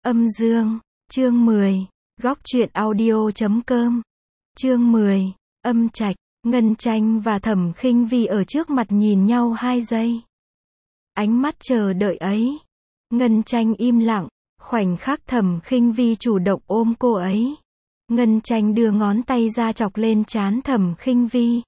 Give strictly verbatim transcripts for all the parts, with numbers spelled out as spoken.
Âm dương, chương mười, góc truyện audio chấm com. Chương mười, âm trạch, Ngân Tranh và Thẩm Khinh Vi ở trước mặt nhìn nhau hai giây. Ánh mắt chờ đợi ấy. Ngân Tranh im lặng, khoảnh khắc Thẩm Khinh Vi chủ động ôm cô ấy. Ngân Tranh đưa ngón tay ra chọc lên trán Thẩm Khinh Vi.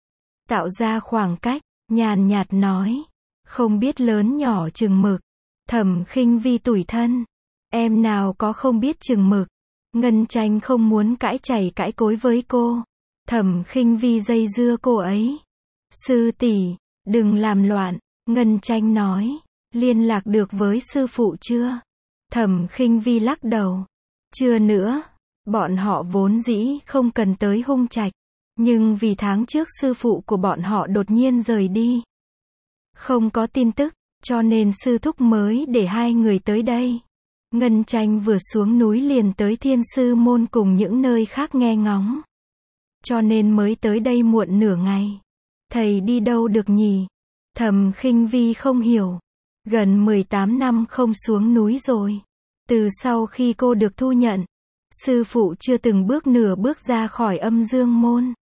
Tạo ra khoảng cách, nhàn nhạt nói. Không biết lớn nhỏ chừng mực. Thẩm Khinh Vi tủi thân. Em nào có không biết chừng mực. Ngân Tranh không muốn cãi chảy cãi cối với cô. Thẩm Khinh Vi dây dưa cô ấy. Sư tỷ, đừng làm loạn. Ngân Tranh nói. Liên lạc được với sư phụ chưa? Thẩm Khinh Vi lắc đầu. Chưa nữa. Bọn họ vốn dĩ không cần tới Hung Trạch. Nhưng vì tháng trước sư phụ của bọn họ đột nhiên rời đi. Không có tin tức, cho nên sư thúc mới để hai người tới đây. Ngân Tranh vừa xuống núi liền tới Thiên Sư Môn cùng những nơi khác nghe ngóng. Cho nên mới tới đây muộn nửa ngày. Thầy đi đâu được nhỉ? Thẩm Khinh Vi không hiểu. Gần mười tám năm không xuống núi rồi. Từ sau khi cô được thu nhận, sư phụ chưa từng bước nửa bước ra khỏi Âm Dương Môn.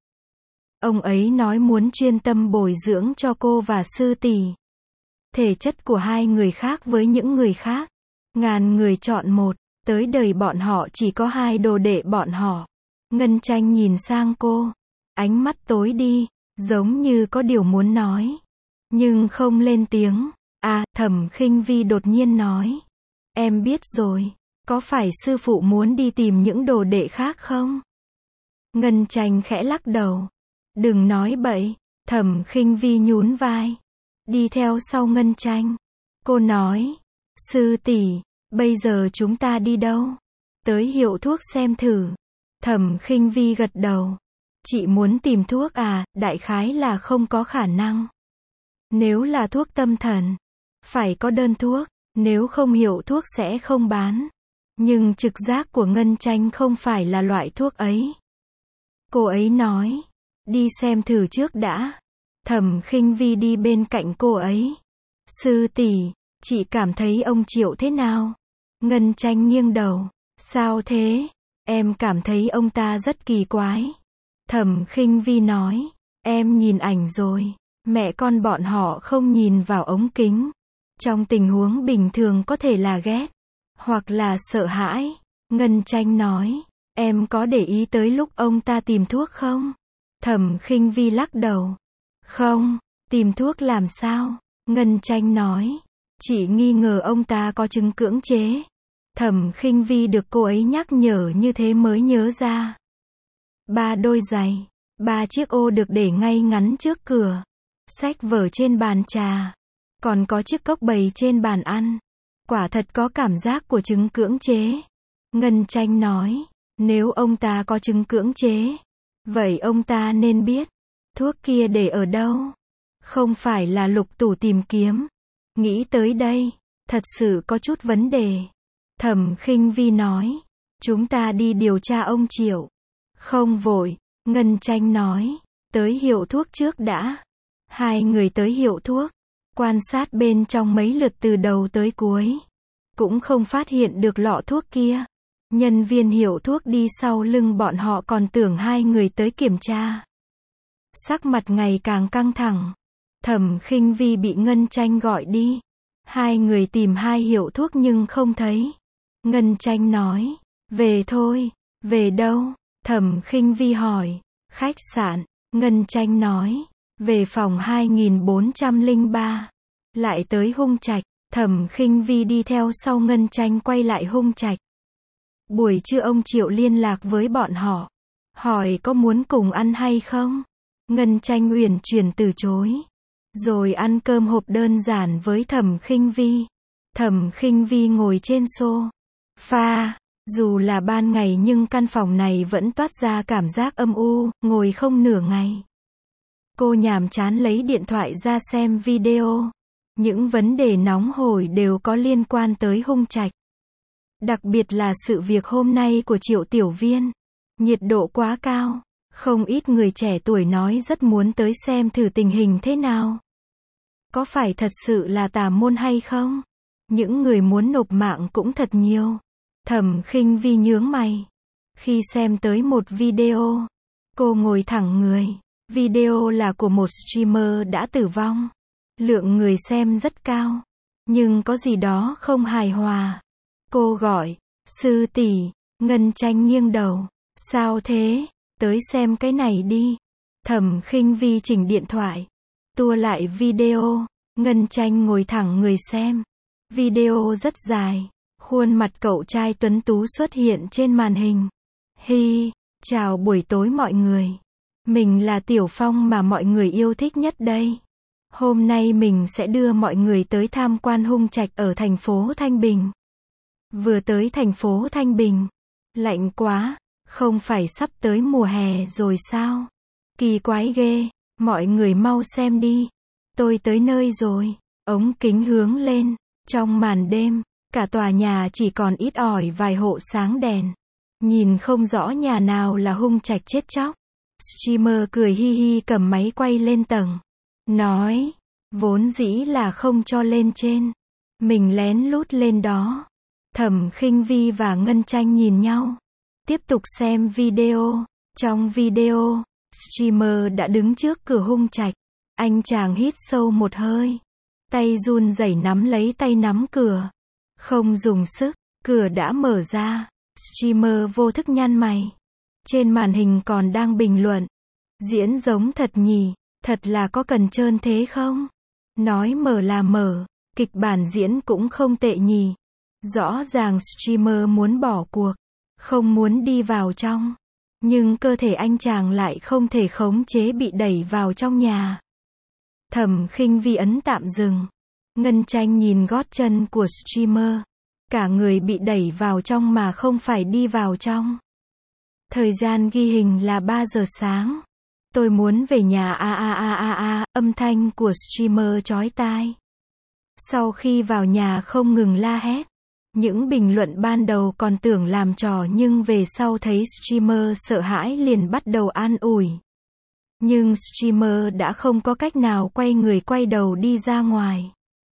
Ông ấy nói muốn chuyên tâm bồi dưỡng cho cô và sư tỷ. Thể chất của hai người khác với những người khác. Ngàn người chọn một, tới đời bọn họ chỉ có hai đồ đệ bọn họ. Ngân Tranh nhìn sang cô, ánh mắt tối đi, giống như có điều muốn nói, nhưng không lên tiếng. À, Thẩm Khinh Vi đột nhiên nói. Em biết rồi, có phải sư phụ muốn đi tìm những đồ đệ khác không? Ngân Tranh khẽ lắc đầu. Đừng nói bậy. Thẩm Khinh Vi nhún vai, đi theo sau Ngân Tranh. Cô nói. Sư tỷ, bây giờ chúng ta đi đâu? Tới hiệu thuốc xem thử. Thẩm Khinh Vi gật đầu. Chị muốn tìm thuốc à? Đại khái là không có khả năng. Nếu là thuốc tâm thần, phải có đơn thuốc, nếu không hiệu thuốc sẽ không bán. Nhưng trực giác của Ngân Tranh không phải là loại thuốc ấy. Cô ấy nói, đi xem thử trước đã. Thẩm Khinh Vi đi bên cạnh cô ấy. Sư tỷ, chị cảm thấy ông Triệu thế nào? Ngân Tranh nghiêng đầu. Sao thế? Em cảm thấy ông ta rất kỳ quái. Thẩm Khinh Vi nói. Em nhìn ảnh rồi. Mẹ con bọn họ không nhìn vào ống kính. Trong tình huống bình thường có thể là ghét, hoặc là sợ hãi. Ngân Tranh nói. Em có để ý tới lúc ông ta tìm thuốc không? Thẩm Khinh Vi lắc đầu. Không, tìm thuốc làm sao? Ngân Tranh nói. Chị nghi ngờ ông ta có chứng cưỡng chế. Thẩm Khinh Vi được cô ấy nhắc nhở như thế mới nhớ ra. Ba đôi giày, ba chiếc ô được để ngay ngắn trước cửa. Sách vở trên bàn trà. Còn có chiếc cốc bày trên bàn ăn. Quả thật có cảm giác của chứng cưỡng chế. Ngân Tranh nói. Nếu ông ta có chứng cưỡng chế, vậy ông ta nên biết. Thuốc kia để ở đâu? Không phải là lục tủ tìm kiếm. Nghĩ tới đây, thật sự có chút vấn đề. Thẩm Khinh Vi nói. Chúng ta đi điều tra ông Triệu. Không vội. Ngân Tranh nói. Tới hiệu thuốc trước đã. Hai người tới hiệu thuốc. Quan sát bên trong mấy lượt từ đầu tới cuối. Cũng không phát hiện được lọ thuốc kia. Nhân viên hiệu thuốc đi sau lưng bọn họ còn tưởng hai người tới kiểm tra. Sắc mặt ngày càng căng thẳng. Thẩm Khinh Vi bị Ngân Tranh gọi đi. Hai người tìm hai hiệu thuốc nhưng không thấy. Ngân Tranh nói. Về thôi. Về đâu? Thẩm Khinh Vi hỏi. Khách sạn. Ngân Tranh nói. Về phòng hai nghìn bốn trăm lẻ ba. Lại tới Hung Trạch. Thẩm Khinh Vi đi theo sau Ngân Tranh quay lại Hung Trạch. Buổi trưa ông Triệu liên lạc với bọn họ. Hỏi có muốn cùng ăn hay không? Ngân Tranh uyển chuyển từ chối. Rồi ăn cơm hộp đơn giản với Thẩm Khinh Vi. Thẩm Khinh Vi ngồi trên sofa. Dù là ban ngày nhưng căn phòng này vẫn toát ra cảm giác âm u, ngồi không nửa ngày. Cô nhàm chán lấy điện thoại ra xem video. Những vấn đề nóng hổi đều có liên quan tới Hung Trạch. Đặc biệt là sự việc hôm nay của Triệu Tiểu Viên. Nhiệt độ quá cao. Không ít người trẻ tuổi nói rất muốn tới xem thử tình hình thế nào. Có phải thật sự là tà môn hay không? Những người muốn nộp mạng cũng thật nhiều. Thẩm Khinh Vi nhướng mày. Khi xem tới một video, cô ngồi thẳng người. Video là của một streamer đã tử vong. Lượng người xem rất cao. Nhưng có gì đó không hài hòa. Cô gọi, sư tỷ, Ngân Tranh nghiêng đầu. Sao thế? Tới xem cái này đi. Thẩm Khinh Vi chỉnh điện thoại. Tua lại video. Ngân Tranh ngồi thẳng người xem. Video rất dài. Khuôn mặt cậu trai tuấn tú xuất hiện trên màn hình. Hi, chào buổi tối mọi người. Mình là Tiểu Phong mà mọi người yêu thích nhất đây. Hôm nay mình sẽ đưa mọi người tới tham quan Hung Trạch ở thành phố Thanh Bình. Vừa tới thành phố Thanh Bình. Lạnh quá, không phải sắp tới mùa hè rồi sao? Kỳ quái ghê, mọi người mau xem đi. Tôi tới nơi rồi. Ống kính hướng lên. Trong màn đêm, cả tòa nhà chỉ còn ít ỏi vài hộ sáng đèn. Nhìn không rõ nhà nào là Hung Trạch chết chóc. Streamer cười hi hi cầm máy quay lên tầng. Nói, vốn dĩ là không cho lên trên. Mình lén lút lên đó. Thẩm Khinh Vi và Ngân Tranh nhìn nhau. Tiếp tục xem video. Trong video, streamer đã đứng trước cửa Hung Trạch. Anh chàng hít sâu một hơi. Tay run rẩy nắm lấy tay nắm cửa. Không dùng sức, cửa đã mở ra. Streamer vô thức nhăn mày. Trên màn hình còn đang bình luận. Diễn giống thật nhỉ, thật là có cần trơn thế không? Nói mở là mở, kịch bản diễn cũng không tệ nhỉ. Rõ ràng streamer muốn bỏ cuộc, không muốn đi vào trong. Nhưng cơ thể anh chàng lại không thể khống chế bị đẩy vào trong nhà. Thẩm Khinh Vi ấn tạm dừng. Ngân Tranh nhìn gót chân của streamer. Cả người bị đẩy vào trong mà không phải đi vào trong. Thời gian ghi hình là ba giờ sáng. Tôi muốn về nhà a a a a a, âm thanh của streamer chói tai. Sau khi vào nhà không ngừng la hét. Những bình luận ban đầu còn tưởng làm trò nhưng về sau thấy streamer sợ hãi liền bắt đầu an ủi. Nhưng streamer đã không có cách nào quay người quay đầu đi ra ngoài.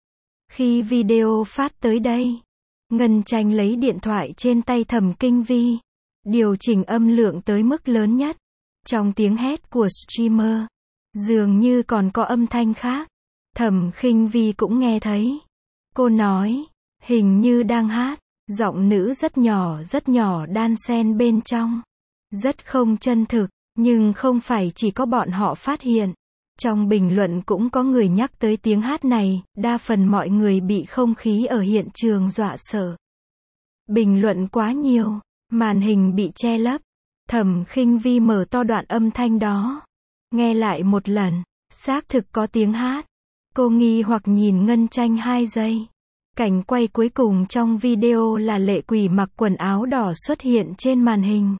Khi video phát tới đây, Ngân Tranh lấy điện thoại trên tay Thẩm Khinh Vi. Điều chỉnh âm lượng tới mức lớn nhất. Trong tiếng hét của streamer, dường như còn có âm thanh khác. Thẩm Khinh Vi cũng nghe thấy. Cô nói, hình như đang hát. Giọng nữ rất nhỏ rất nhỏ đan xen bên trong. Rất không chân thực, nhưng không phải chỉ có bọn họ phát hiện. Trong bình luận cũng có người nhắc tới tiếng hát này, đa phần mọi người bị không khí ở hiện trường dọa sợ. Bình luận quá nhiều, màn hình bị che lấp. Thẩm Khinh Vi mở to đoạn âm thanh đó. Nghe lại một lần, xác thực có tiếng hát. Cô nghi hoặc nhìn Ngân Tranh hai giây. Cảnh quay cuối cùng trong video là lệ quỷ mặc quần áo đỏ xuất hiện trên màn hình.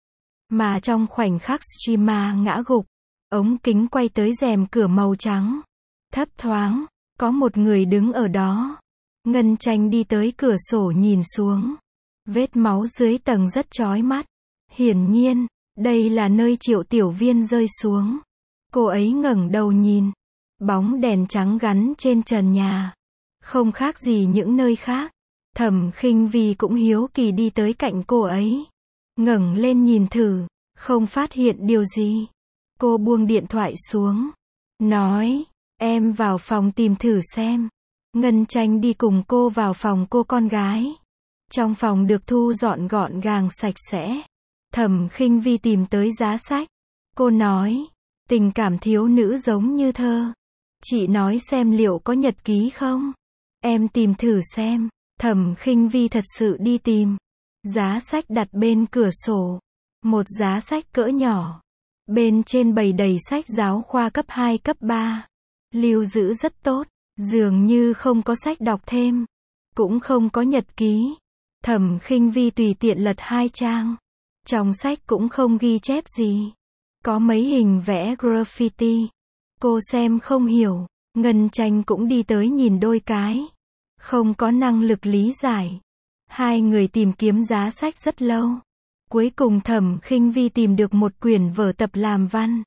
Mà trong khoảnh khắc streamer ngã gục, ống kính quay tới rèm cửa màu trắng. Thấp thoáng, có một người đứng ở đó. Ngân Tranh đi tới cửa sổ nhìn xuống. Vết máu dưới tầng rất chói mắt. Hiển nhiên, đây là nơi Triệu Tiểu Viên rơi xuống. Cô ấy ngẩng đầu nhìn. Bóng đèn trắng gắn trên trần nhà. Không khác gì những nơi khác. Thẩm Khinh Vi cũng hiếu kỳ đi tới cạnh cô ấy. Ngẩng lên nhìn thử, không phát hiện điều gì. Cô buông điện thoại xuống. Nói, em vào phòng tìm thử xem. Ngân Tranh đi cùng cô vào phòng cô con gái. Trong phòng được thu dọn gọn gàng sạch sẽ. Thẩm Khinh Vi tìm tới giá sách. Cô nói, tình cảm thiếu nữ giống như thơ. Chị nói xem liệu có nhật ký không? Em tìm thử xem. Thẩm Khinh Vi thật sự đi tìm. Giá sách đặt bên cửa sổ. Một giá sách cỡ nhỏ. Bên trên bày đầy sách giáo khoa cấp hai cấp ba. Lưu giữ rất tốt. Dường như không có sách đọc thêm. Cũng không có nhật ký. Thẩm Khinh Vi tùy tiện lật hai trang. Trong sách cũng không ghi chép gì. Có mấy hình vẽ graffiti. Cô xem không hiểu. Ngân Tranh cũng đi tới nhìn đôi cái. Không có năng lực lý giải. Hai người tìm kiếm giá sách rất lâu. Cuối cùng Thẩm Khinh Vi tìm được một quyển vở tập làm văn.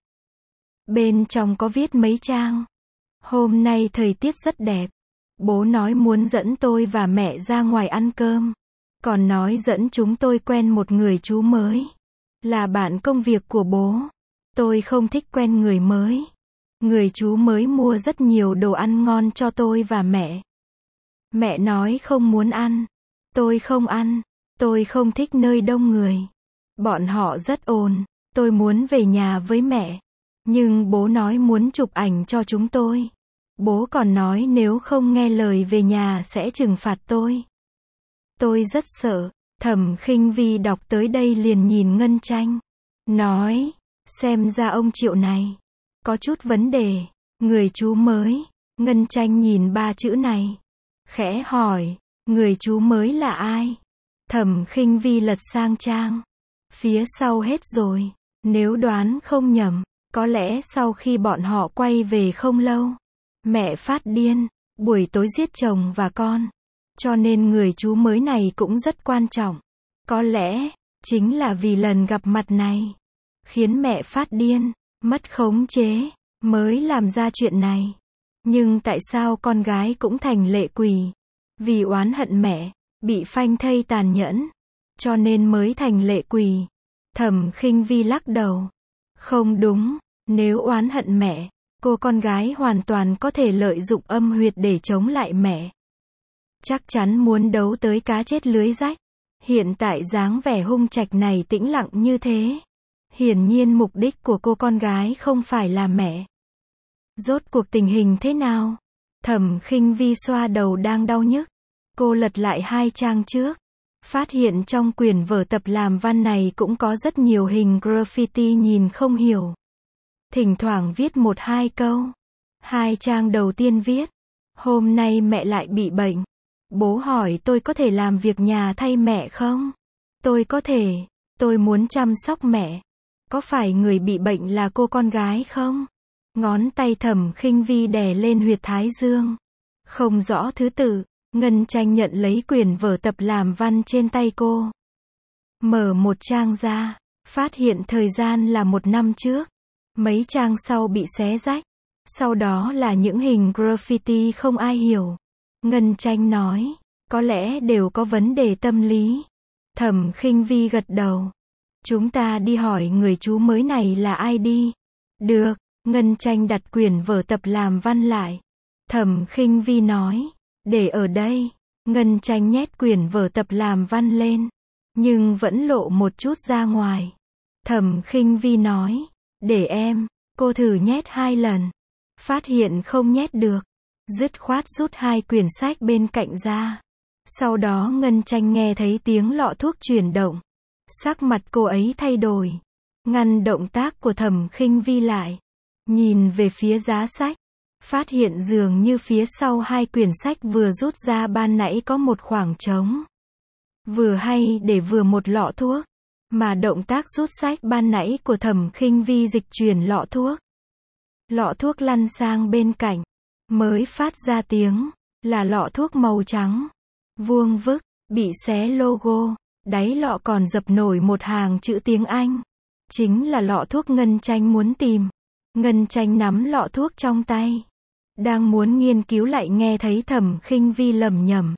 Bên trong có viết mấy trang. Hôm nay thời tiết rất đẹp. Bố nói muốn dẫn tôi và mẹ ra ngoài ăn cơm. Còn nói dẫn chúng tôi quen một người chú mới. Là bạn công việc của bố. Tôi không thích quen người mới. Người chú mới mua rất nhiều đồ ăn ngon cho tôi và mẹ. Mẹ nói không muốn ăn. Tôi không ăn. Tôi không thích nơi đông người. Bọn họ rất ồn. Tôi muốn về nhà với mẹ. Nhưng bố nói muốn chụp ảnh cho chúng tôi. Bố còn nói nếu không nghe lời về nhà sẽ trừng phạt tôi. Tôi rất sợ. Thẩm Khinh Vi đọc tới đây liền nhìn Ngân Tranh. Nói, xem ra ông Triệu này có chút vấn đề. Người chú mới. Ngân Tranh nhìn ba chữ này. Khẽ hỏi, người chú mới là ai? Thẩm Khinh Vi lật sang trang. Phía sau hết rồi. Nếu đoán không nhầm, có lẽ sau khi bọn họ quay về không lâu, mẹ phát điên, buổi tối giết chồng và con. Cho nên người chú mới này cũng rất quan trọng. Có lẽ, chính là vì lần gặp mặt này, khiến mẹ phát điên, mất khống chế, mới làm ra chuyện này. Nhưng tại sao con gái cũng thành lệ quỷ? Vì oán hận mẹ, bị phanh thây tàn nhẫn, cho nên mới thành lệ quỷ. Thẩm Khinh Vi lắc đầu. Không đúng, nếu oán hận mẹ, cô con gái hoàn toàn có thể lợi dụng âm huyệt để chống lại mẹ. Chắc chắn muốn đấu tới cá chết lưới rách. Hiện tại dáng vẻ hung trạch này tĩnh lặng như thế. Hiển nhiên mục đích của cô con gái không phải là mẹ. Rốt cuộc tình hình thế nào? Thẩm Khinh Vi xoa đầu đang đau nhức. Cô lật lại hai trang trước. Phát hiện trong quyển vở tập làm văn này cũng có rất nhiều hình graffiti nhìn không hiểu. Thỉnh thoảng viết một hai câu. Hai trang đầu tiên viết. Hôm nay mẹ lại bị bệnh. Bố hỏi tôi có thể làm việc nhà thay mẹ không? Tôi có thể. Tôi muốn chăm sóc mẹ. Có phải người bị bệnh là cô con gái không? Ngón tay Thẩm Khinh Vi đè lên huyệt thái dương. Không rõ thứ tự. Ngân Tranh nhận lấy quyển vở tập làm văn trên tay cô. Mở một trang ra. Phát hiện thời gian là một năm trước. Mấy trang sau bị xé rách. Sau đó là những hình graffiti không ai hiểu. Ngân Tranh nói, có lẽ đều có vấn đề tâm lý. Thẩm Khinh Vi gật đầu. Chúng ta đi hỏi người chú mới này là ai đi. Được, Ngân Tranh đặt quyển vở tập làm văn lại. Thẩm Khinh Vi nói, để ở đây. Ngân Tranh nhét quyển vở tập làm văn lên. Nhưng vẫn lộ một chút ra ngoài. Thẩm Khinh Vi nói, để em. Cô thử nhét hai lần. Phát hiện không nhét được. Dứt khoát rút hai quyển sách bên cạnh ra. Sau đó Ngân Tranh nghe thấy tiếng lọ thuốc chuyển động. Sắc mặt cô ấy thay đổi. Ngăn động tác của Thẩm Khinh Vi lại. Nhìn về phía giá sách. Phát hiện dường như phía sau hai quyển sách vừa rút ra ban nãy có một khoảng trống. Vừa hay để vừa một lọ thuốc. Mà động tác rút sách ban nãy của Thẩm Khinh Vi dịch chuyển lọ thuốc. Lọ thuốc lăn sang bên cạnh. Mới phát ra tiếng. Là lọ thuốc màu trắng. Vuông vức. Bị xé logo. Đáy lọ còn dập nổi một hàng chữ tiếng Anh. Chính là lọ thuốc Ngân Tranh muốn tìm. Ngân Tranh nắm lọ thuốc trong tay. Đang muốn nghiên cứu lại nghe thấy Thẩm Khinh Vi lẩm nhẩm.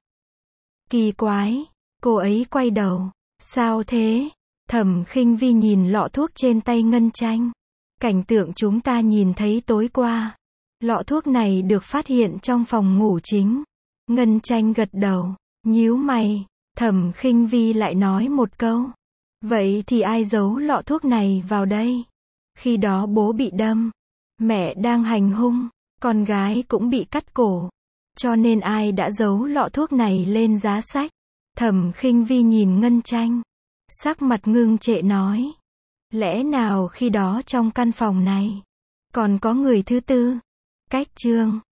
Kỳ quái. Cô ấy quay đầu. Sao thế? Thẩm Khinh Vi nhìn lọ thuốc trên tay Ngân Tranh. Cảnh tượng chúng ta nhìn thấy tối qua. Lọ thuốc này được phát hiện trong phòng ngủ chính. Ngân Tranh gật đầu. Nhíu mày. Thẩm Khinh Vi lại nói một câu. Vậy thì ai giấu lọ thuốc này vào đây? Khi đó bố bị đâm. Mẹ đang hành hung. Con gái cũng bị cắt cổ. Cho nên ai đã giấu lọ thuốc này lên giá sách? Thẩm Khinh Vi nhìn Ngân Tranh. Sắc mặt ngưng trệ nói. Lẽ nào khi đó trong căn phòng này còn có người thứ tư? Cách chương